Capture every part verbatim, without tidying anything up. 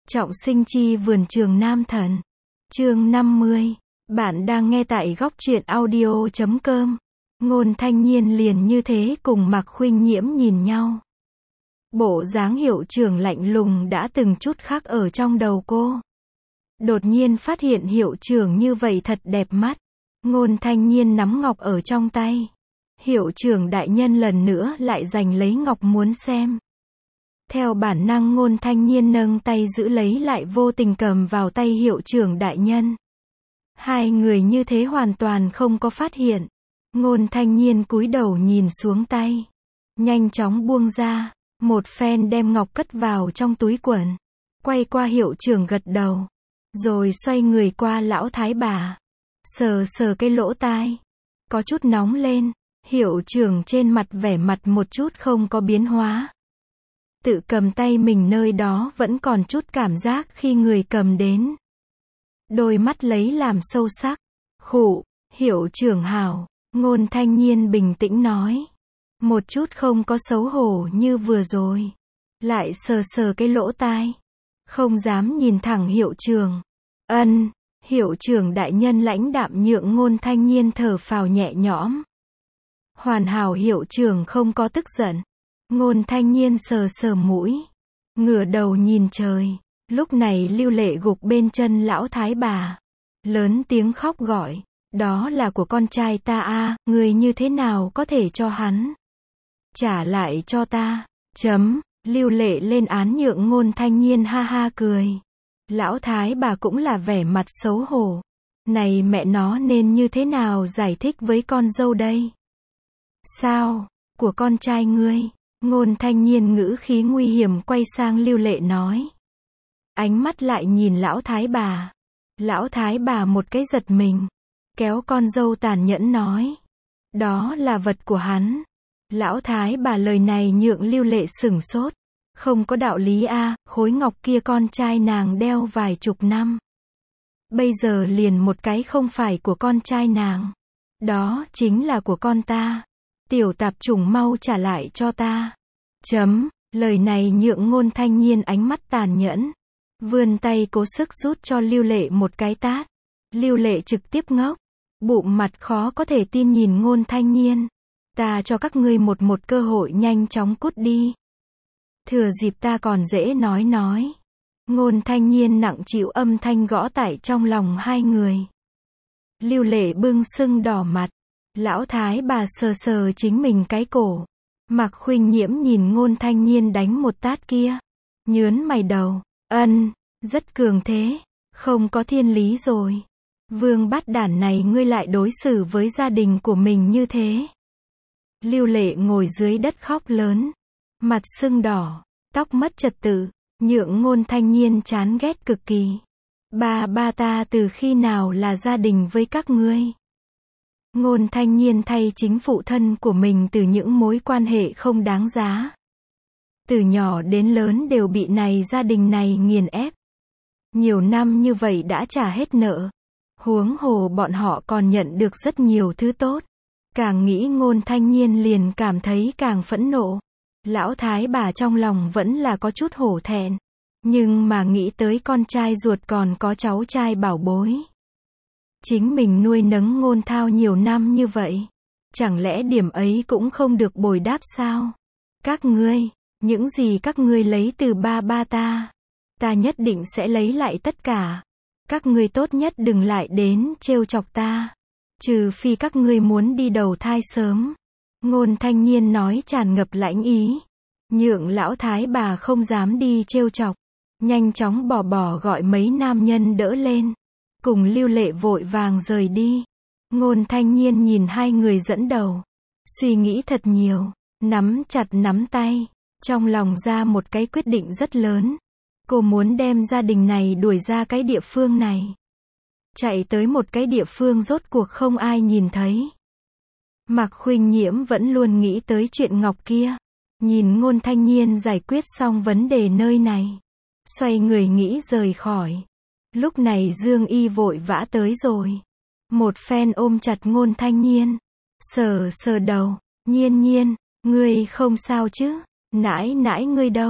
Trọng sinh chi vườn trường Nam Thần. Chương năm mươi. Bạn đang nghe tại góc truyện audio chấm com. Ngôn Thanh Nhiên liền như thế cùng Mạc Khuynh Nhiễm nhìn nhau. Bộ dáng hiệu trưởng lạnh lùng đã từng chút khác ở trong đầu cô. Đột nhiên phát hiện hiệu trưởng như vậy thật đẹp mắt. Ngôn Thanh Nhiên nắm ngọc ở trong tay. Hiệu trưởng đại nhân lần nữa lại giành lấy ngọc muốn xem. Theo bản năng Ngôn Thanh Nhiên nâng tay giữ lấy lại vô tình cầm vào tay hiệu trưởng đại nhân. Hai người như thế hoàn toàn không có phát hiện. Ngôn Thanh Nhiên cúi đầu nhìn xuống tay. Nhanh chóng buông ra. Một phen đem ngọc cất vào trong túi quần. Quay qua hiệu trưởng gật đầu. Rồi xoay người qua lão thái bà. Sờ sờ cái lỗ tai. Có chút nóng lên. Hiệu trưởng trên mặt vẻ mặt một chút không có biến hóa. Tự cầm tay mình nơi đó vẫn còn chút cảm giác khi người cầm đến. Đôi mắt lấy làm sâu sắc. Khụ, hiệu trưởng hảo. Ngôn Thanh Nhiên bình tĩnh nói. Một chút không có xấu hổ như vừa rồi. Lại sờ sờ cái lỗ tai. Không dám nhìn thẳng hiệu trưởng. Ân, hiệu trưởng đại nhân lãnh đạm nhượng Ngôn Thanh Nhiên thở phào nhẹ nhõm. Hoàn hảo hiệu trưởng không có tức giận. Ngôn Thanh Nhiên sờ sờ mũi. Ngửa đầu nhìn trời. Lúc này Lưu Lệ gục bên chân lão thái bà. Lớn tiếng khóc gọi. Đó là của con trai ta a, người như thế nào có thể cho hắn? Trả lại cho ta. Chấm. Lưu Lệ lên án nhượng Ngôn Thanh Nhiên ha ha cười. Lão thái bà cũng là vẻ mặt xấu hổ. Này mẹ nó nên như thế nào giải thích với con dâu đây? Sao? Của con trai ngươi? Ngôn Thanh Nhiên ngữ khí nguy hiểm quay sang Lưu Lệ nói. Ánh mắt lại nhìn lão thái bà. Lão thái bà một cái giật mình. Kéo con dâu tàn nhẫn nói. Đó là vật của hắn. Lão thái bà lời này nhượng Lưu Lệ sửng sốt. Không có đạo lý a, khối ngọc kia con trai nàng đeo vài chục năm. Bây giờ liền một cái không phải của con trai nàng. Đó chính là của con ta. Tiểu tạp chủng mau trả lại cho ta. Chấm, lời này nhượng Ngôn Thanh Nhiên ánh mắt tàn nhẫn. Vươn tay cố sức rút cho Lưu Lệ một cái tát. Lưu Lệ trực tiếp ngốc. Bụng mặt khó có thể tin nhìn Ngôn Thanh Nhiên. Ta cho các ngươi một một cơ hội nhanh chóng cút đi. Thừa dịp ta còn dễ nói nói. Ngôn Thanh Nhiên nặng chịu âm thanh gõ tại trong lòng hai người. Lưu Lệ bưng sưng đỏ mặt. Lão thái bà sờ sờ chính mình cái cổ. Mạc Khuynh Nhiễm nhìn Ngôn Thanh Nhiên đánh một tát kia. Nhớn mày đầu. Ân, rất cường thế. Không có thiên lý rồi. Vương bát đản này ngươi lại đối xử với gia đình của mình như thế. Lưu Lệ ngồi dưới đất khóc lớn. Mặt sưng đỏ. Tóc mất trật tự. Nhượng Ngôn Thanh Nhiên chán ghét cực kỳ. Ba ba ta từ khi nào là gia đình với các ngươi? Ngôn Thanh Nhiên thay chính phụ thân của mình từ những mối quan hệ không đáng giá. Từ nhỏ đến lớn đều bị này gia đình này nghiền ép. Nhiều năm như vậy đã trả hết nợ. Huống hồ bọn họ còn nhận được rất nhiều thứ tốt. Càng nghĩ Ngôn Thanh Nhiên liền cảm thấy càng phẫn nộ. Lão thái bà trong lòng vẫn là có chút hổ thẹn. Nhưng mà nghĩ tới con trai ruột còn có cháu trai bảo bối. Chính mình nuôi nấng Ngôn Thao nhiều năm như vậy. Chẳng lẽ điểm ấy cũng không được bồi đáp sao? Các ngươi, những gì các ngươi lấy từ ba ba ta. Ta nhất định sẽ lấy lại tất cả. Các ngươi tốt nhất đừng lại đến trêu chọc ta. Trừ phi các ngươi muốn đi đầu thai sớm. Ngôn Thanh Nhiên nói tràn ngập lãnh ý. Nhượng lão thái bà không dám đi trêu chọc. Nhanh chóng bỏ bỏ gọi mấy nam nhân đỡ lên. Cùng Lưu Lệ vội vàng rời đi. Ngôn Thanh Nhiên nhìn hai người dẫn đầu. Suy nghĩ thật nhiều. Nắm chặt nắm tay. Trong lòng ra một cái quyết định rất lớn. Cô muốn đem gia đình này đuổi ra cái địa phương này. Chạy tới một cái địa phương rốt cuộc không ai nhìn thấy. Mạc Khuynh Nhiễm vẫn luôn nghĩ tới chuyện ngọc kia. Nhìn Ngôn Thanh Nhiên giải quyết xong vấn đề nơi này. Xoay người nghĩ rời khỏi. Lúc này Dương Y vội vã tới rồi. Một phen ôm chặt Ngôn Thanh Nhiên. Sờ sờ đầu. Nhiên Nhiên, ngươi không sao chứ? Nãi nãi ngươi đâu?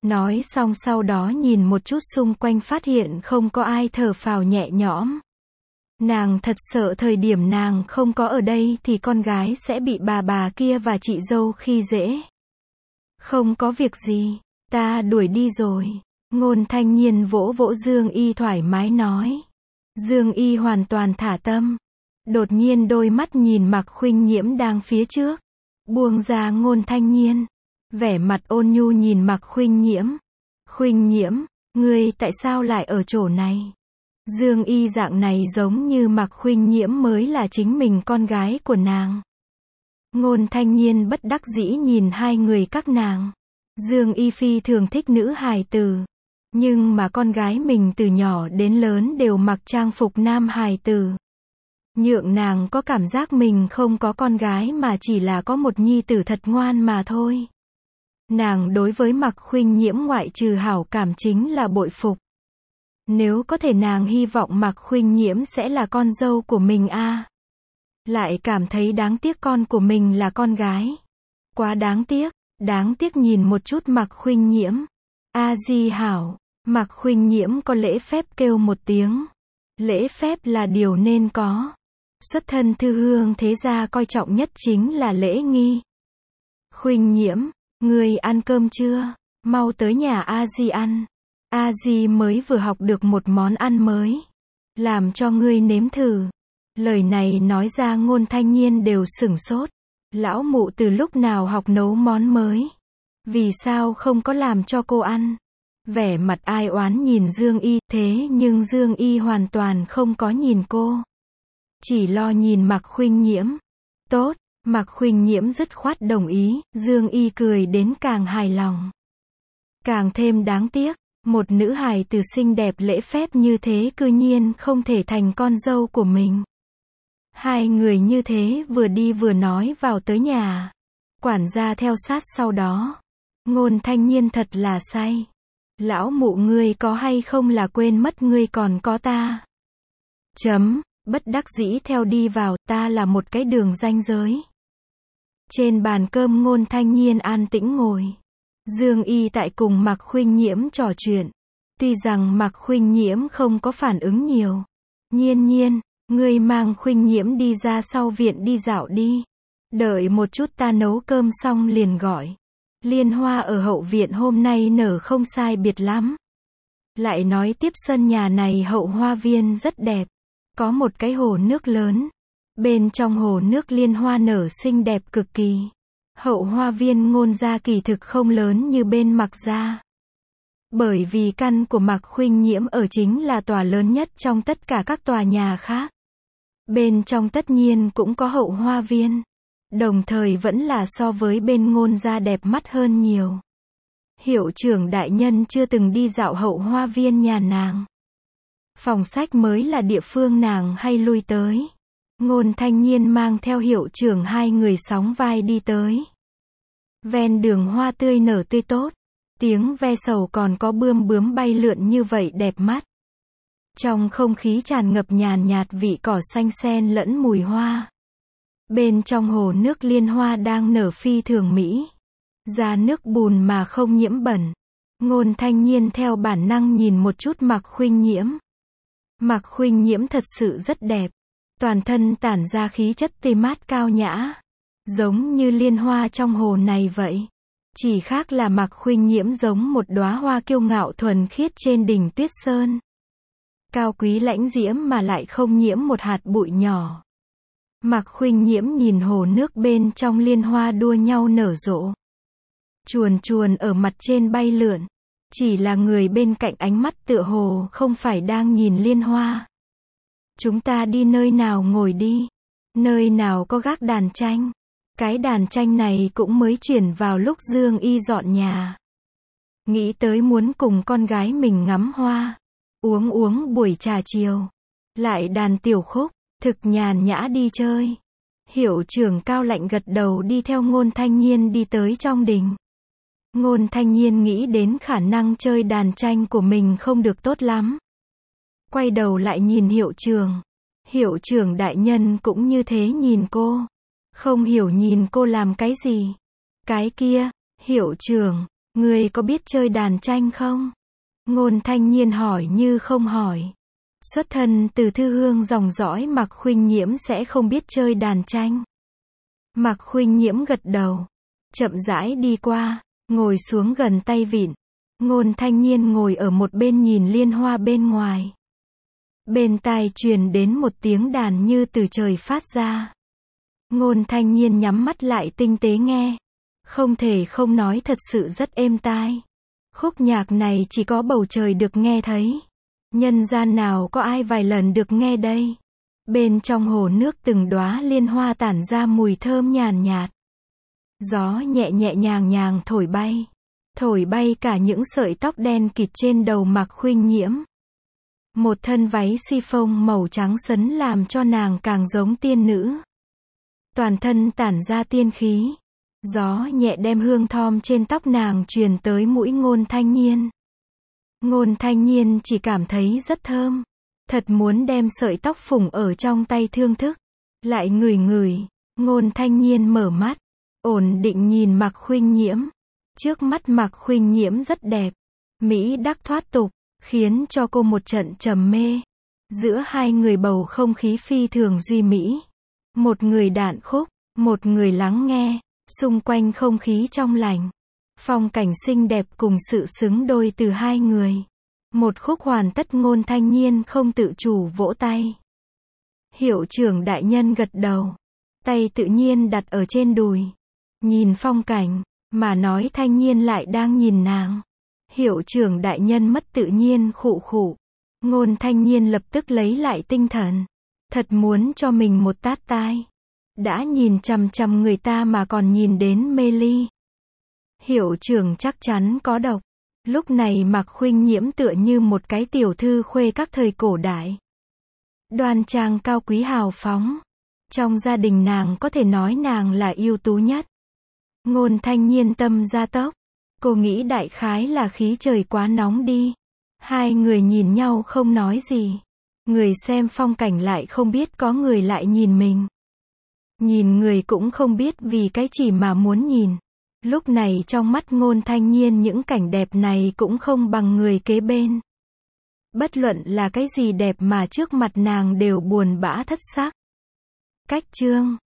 Nói xong sau đó nhìn một chút xung quanh phát hiện không có ai, thở phào nhẹ nhõm. Nàng thật sợ thời điểm nàng không có ở đây thì con gái sẽ bị bà bà kia và chị dâu khi dễ. Không có việc gì, ta đuổi đi rồi. Ngôn Thanh Nhiên vỗ vỗ Dương Y thoải mái nói. Dương Y hoàn toàn thả tâm. Đột nhiên đôi mắt nhìn Mạc Khuynh Nhiễm đang phía trước. Buông ra Ngôn Thanh Nhiên. Vẻ mặt ôn nhu nhìn Mạc Khuynh Nhiễm. Khuynh Nhiễm, ngươi tại sao lại ở chỗ này? Dương Y dạng này giống như Mạc Khuynh Nhiễm mới là chính mình con gái của nàng. Ngôn Thanh Nhiên bất đắc dĩ nhìn hai người các nàng. Dương Y phi thường thích nữ hài tử. Nhưng mà con gái mình từ nhỏ đến lớn đều mặc trang phục nam hài tử. Nhượng nàng có cảm giác mình không có con gái mà chỉ là có một nhi tử thật ngoan mà thôi. Nàng đối với Mạc Khuynh Nhiễm ngoại trừ hảo cảm chính là bội phục. Nếu có thể nàng hy vọng Mạc Khuynh Nhiễm sẽ là con dâu của mình a. À. Lại cảm thấy đáng tiếc con của mình là con gái. Quá đáng tiếc, đáng tiếc nhìn một chút Mạc Khuynh Nhiễm. A Di hảo, Mạc Khuynh Nhiễm có lễ phép kêu một tiếng. Lễ phép là điều nên có. Xuất thân thư hương thế gia coi trọng nhất chính là lễ nghi. Khuynh Nhiễm, ngươi ăn cơm chưa? Mau tới nhà A Di ăn. A Di mới vừa học được một món ăn mới. Làm cho ngươi nếm thử. Lời này nói ra Ngôn Thanh Nhiên đều sửng sốt. Lão mụ từ lúc nào học nấu món mới? Vì sao không có làm cho cô ăn? Vẻ mặt ai oán nhìn Dương Y, thế nhưng Dương Y hoàn toàn không có nhìn cô. Chỉ lo nhìn Mạc Khuynh Nhiễm. Tốt, Mạc Khuynh Nhiễm dứt khoát đồng ý, Dương Y cười đến càng hài lòng. Càng thêm đáng tiếc, một nữ hài tử xinh đẹp lễ phép như thế cư nhiên không thể thành con dâu của mình. Hai người như thế vừa đi vừa nói vào tới nhà. Quản gia theo sát sau đó. Ngôn Thanh Nhiên thật là say. Lão mụ ngươi có hay không là quên mất ngươi còn có ta. Chấm, bất đắc dĩ theo đi vào, ta là một cái đường ranh giới. Trên bàn cơm Ngôn Thanh Nhiên an tĩnh ngồi. Dương Y tại cùng Mạc Khuynh Nhiễm trò chuyện. Tuy rằng Mạc Khuynh Nhiễm không có phản ứng nhiều. Nhiên Nhiên, ngươi mang Khuynh Nhiễm đi ra sau viện đi dạo đi. Đợi một chút ta nấu cơm xong liền gọi. Liên hoa ở hậu viện hôm nay nở không sai biệt lắm. Lại nói tiếp sân nhà này hậu hoa viên rất đẹp. Có một cái hồ nước lớn. Bên trong hồ nước liên hoa nở xinh đẹp cực kỳ. Hậu hoa viên Ngôn gia kỳ thực không lớn như bên Mạc gia. Bởi vì căn của Mạc Khuynh Nhiễm ở chính là tòa lớn nhất trong tất cả các tòa nhà khác. Bên trong tất nhiên cũng có hậu hoa viên. Đồng thời vẫn là so với bên Ngôn gia đẹp mắt hơn nhiều. Hiệu trưởng đại nhân chưa từng đi dạo hậu hoa viên nhà nàng. Phòng sách mới là địa phương nàng hay lui tới. Ngôn Thanh Nhiên mang theo hiệu trưởng hai người sóng vai đi tới. Ven đường hoa tươi nở tươi tốt. Tiếng ve sầu còn có bươm bướm bay lượn như vậy đẹp mắt. Trong không khí tràn ngập nhàn nhạt vị cỏ xanh xen lẫn mùi hoa. Bên trong hồ nước liên hoa đang nở phi thường mỹ. Ra nước bùn mà không nhiễm bẩn. Ngôn Thanh Nhiên theo bản năng nhìn một chút Mạc Khuynh Nhiễm. Mạc Khuynh Nhiễm thật sự rất đẹp. Toàn thân tản ra khí chất tươi mát cao nhã. Giống như liên hoa trong hồ này vậy. Chỉ khác là Mạc Khuynh Nhiễm giống một đóa hoa kiêu ngạo thuần khiết trên đỉnh tuyết sơn. Cao quý lãnh diễm mà lại không nhiễm một hạt bụi nhỏ. Mạc Khuynh Nhiễm nhìn hồ nước bên trong liên hoa đua nhau nở rộ. Chuồn chuồn ở mặt trên bay lượn. Chỉ là người bên cạnh ánh mắt tựa hồ không phải đang nhìn liên hoa. Chúng ta đi nơi nào ngồi đi. Nơi nào có gác đàn tranh. Cái đàn tranh này cũng mới chuyển vào lúc Dương Y dọn nhà. Nghĩ tới muốn cùng con gái mình ngắm hoa. Uống uống buổi trà chiều. Lại đàn tiểu khúc. Thực nhàn nhã đi chơi. Hiệu trưởng Cao Lạnh gật đầu đi theo Ngôn Thanh Nhiên đi tới trong đình. Ngôn Thanh Nhiên nghĩ đến khả năng chơi đàn tranh của mình không được tốt lắm. Quay đầu lại nhìn hiệu trưởng. Hiệu trưởng đại nhân cũng như thế nhìn cô. Không hiểu nhìn cô làm cái gì. Cái kia, hiệu trưởng, Ngươi có biết chơi đàn tranh không? Ngôn Thanh Nhiên hỏi như không hỏi. Xuất thân từ thư hương dòng dõi Mạc Khuynh Nhiễm sẽ không biết chơi đàn tranh. Mạc Khuynh Nhiễm gật đầu. Chậm rãi đi qua, ngồi xuống gần tay vịn. Ngôn Thanh Nhiên ngồi ở một bên nhìn liên hoa bên ngoài. Bên tai truyền đến một tiếng đàn như từ trời phát ra. Ngôn Thanh Nhiên nhắm mắt lại tinh tế nghe. Không thể không nói thật sự rất êm tai. Khúc nhạc này chỉ có bầu trời được nghe thấy. Nhân gian nào có ai vài lần được nghe đây. Bên trong hồ nước từng đóa liên hoa tản ra mùi thơm nhàn nhạt. Gió nhẹ nhẹ nhàng nhàng thổi bay. Thổi bay cả những sợi tóc đen kịt trên đầu Mạc Khuynh Nhiễm. Một thân váy si-phông màu trắng sấn làm cho nàng càng giống tiên nữ. Toàn thân tản ra tiên khí. Gió nhẹ đem hương thơm trên tóc nàng truyền tới mũi Ngôn Thanh Nhiên. Ngôn Thanh Nhiên chỉ cảm thấy rất thơm. Thật muốn đem sợi tóc phủng ở trong tay thưởng thức. Lại ngửi ngửi. Ngôn Thanh Nhiên mở mắt. Ổn định nhìn Mạc Khuynh Nhiễm. Trước mắt Mạc Khuynh Nhiễm rất đẹp. Mỹ đắc thoát tục. Khiến cho cô một trận trầm mê. Giữa hai người bầu không khí phi thường duy mỹ. Một người đạn khúc. Một người lắng nghe. Xung quanh không khí trong lành. Phong cảnh xinh đẹp cùng sự xứng đôi từ hai người. Một khúc hoàn tất Ngôn Thanh Nhiên không tự chủ vỗ tay. Hiệu trưởng đại nhân gật đầu. Tay tự nhiên đặt ở trên đùi. Nhìn phong cảnh, mà nói Thanh Nhiên lại đang nhìn nàng. Hiệu trưởng đại nhân mất tự nhiên khụ khụ. Ngôn Thanh Nhiên lập tức lấy lại tinh thần. Thật muốn cho mình một tát tai. Đã nhìn chằm chằm người ta mà còn nhìn đến mê ly. Hiệu trưởng chắc chắn có độc. Lúc này Mạc Khuynh Nhiễm tựa như một cái tiểu thư khuê các thời cổ đại. Đoan trang cao quý hào phóng. Trong gia đình nàng có thể nói nàng là ưu tú nhất. Ngôn Thanh Nhiên tâm gia tốc. Cô nghĩ đại khái là khí trời quá nóng đi. Hai người nhìn nhau không nói gì. Người xem phong cảnh lại không biết có người lại nhìn mình. Nhìn người cũng không biết vì cái chỉ mà muốn nhìn. Lúc này trong mắt Ngôn Thanh Nhiên những cảnh đẹp này cũng không bằng người kế bên. Bất luận là cái gì đẹp mà trước mặt nàng đều buồn bã thất sắc. Cách chương